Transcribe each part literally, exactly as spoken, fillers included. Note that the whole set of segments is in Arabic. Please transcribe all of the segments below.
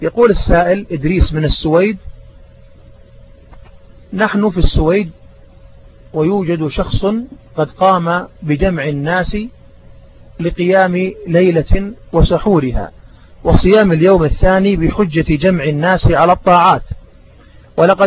يقول السائل إدريس من السويد: نحن في السويد ويوجد شخص قد قام بجمع الناس لقيام ليلة وسحورها وصيام اليوم الثاني بحجة جمع الناس على الطاعات، ولقد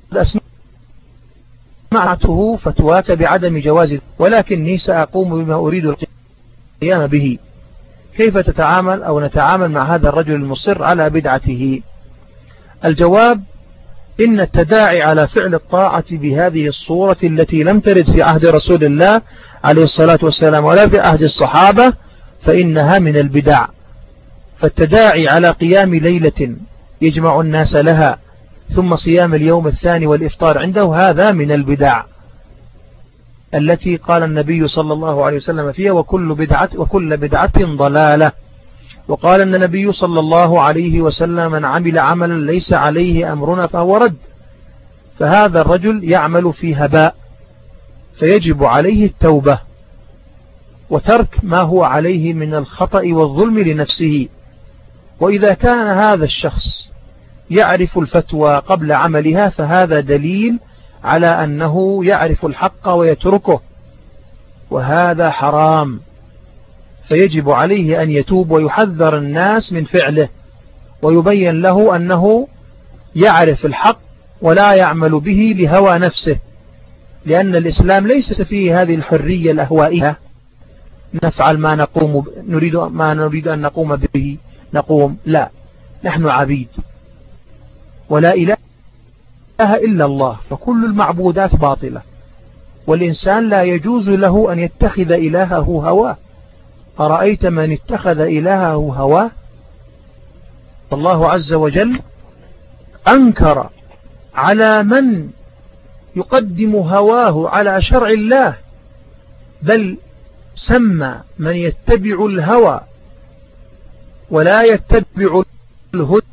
أسمعته فتواك بعدم جواز، ولكني سأقوم بما أريد القيام به. كيف تتعامل أو نتعامل مع هذا الرجل المصر على بدعته؟ الجواب: إن التداعي على فعل الطاعة بهذه الصورة التي لم ترد في عهد رسول الله عليه الصلاة والسلام ولا في عهد الصحابة فإنها من البدع. فالتداعي على قيام ليلة يجمع الناس لها ثم صيام اليوم الثاني والإفطار عنده، هذا من البدع التي قال النبي صلى الله عليه وسلم فيها: وكل بدعة وكل بدعة ضلالة. وقال النبي صلى الله عليه وسلم: من عمل عملا ليس عليه أمرنا فهو رد. فهذا الرجل يعمل في هباء، فيجب عليه التوبة وترك ما هو عليه من الخطأ والظلم لنفسه. وإذا كان هذا الشخص يعرف الفتوى قبل عملها فهذا دليل على أنه يعرف الحق ويتركه، وهذا حرام، فيجب عليه أن يتوب ويحذر الناس من فعله ويبين له أنه يعرف الحق ولا يعمل به لهوى نفسه، لأن الإسلام ليس فيه هذه الحرية الأهوائية، نفعل ما نقوم نريد ما نريد أن نقوم به نقوم. لا، نحن عبيد ولا إله إلا الله، فكل المعبودات باطلة، والإنسان لا يجوز له أن يتخذ إلهه هواه. أرأيت من اتخذ إلهه هواه؟ الله عز وجل أنكر على من يقدم هواه على شرع الله، بل سمى من يتبع الهوى ولا يتبع الهدى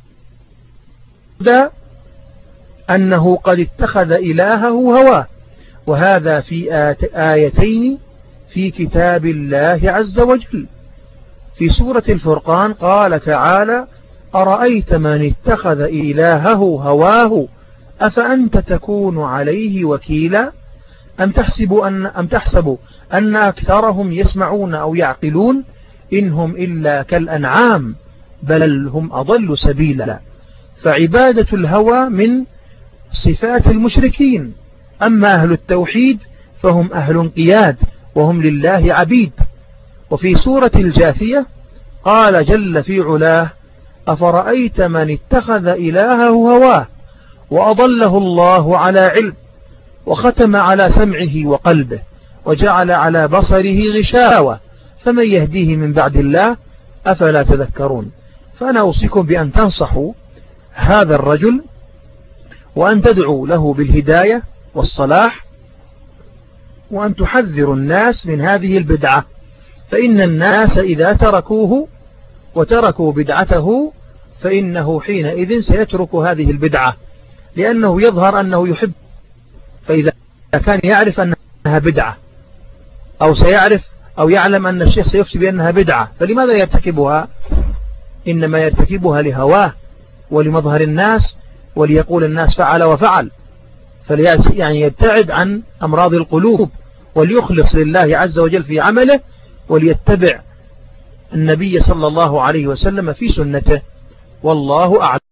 أنه قد اتخذ إلهه هواه. وهذا في آيتين في كتاب الله عز وجل. في سورة الفرقان قال تعالى: أرأيت من اتخذ إلهه هواه أفأنت تكون عليه وكيلا أم تحسب أن, أم تحسب أن أكثرهم يسمعون أو يعقلون إنهم إلا كالأنعام بل هم أضل سبيلا. فعبادة الهوى من صفات المشركين، أما أهل التوحيد فهم أهل انقياد وهم لله عبيد. وفي سورة الجاثية قال جل في علاه: أفرأيت من اتخذ إلهه هواه وأضله الله على علم وختم على سمعه وقلبه وجعل على بصره غشاوة فمن يهديه من بعد الله أفلا تذكرون. فأنا أوصيكم بأن تنصحوا هذا الرجل وأن تدعوا له بالهداية والصلاح، وأن تحذروا الناس من هذه البدعة، فإن الناس إذا تركوه وتركوا بدعته فإنه حينئذ سيترك هذه البدعة، لأنه يظهر أنه يحب. فإذا كان يعرف أنها بدعة أو سيعرف أو يعلم أن الشيخ سيفتي بأنها بدعة فلماذا يرتكبها؟ إنما يرتكبها لهواه ولمظهر الناس وليقول الناس فعل وفعل، يعني يبتعد عن أمراض القلوب وليخلص لله عز وجل في عمله وليتبع النبي صلى الله عليه وسلم في سنته، والله أعلم.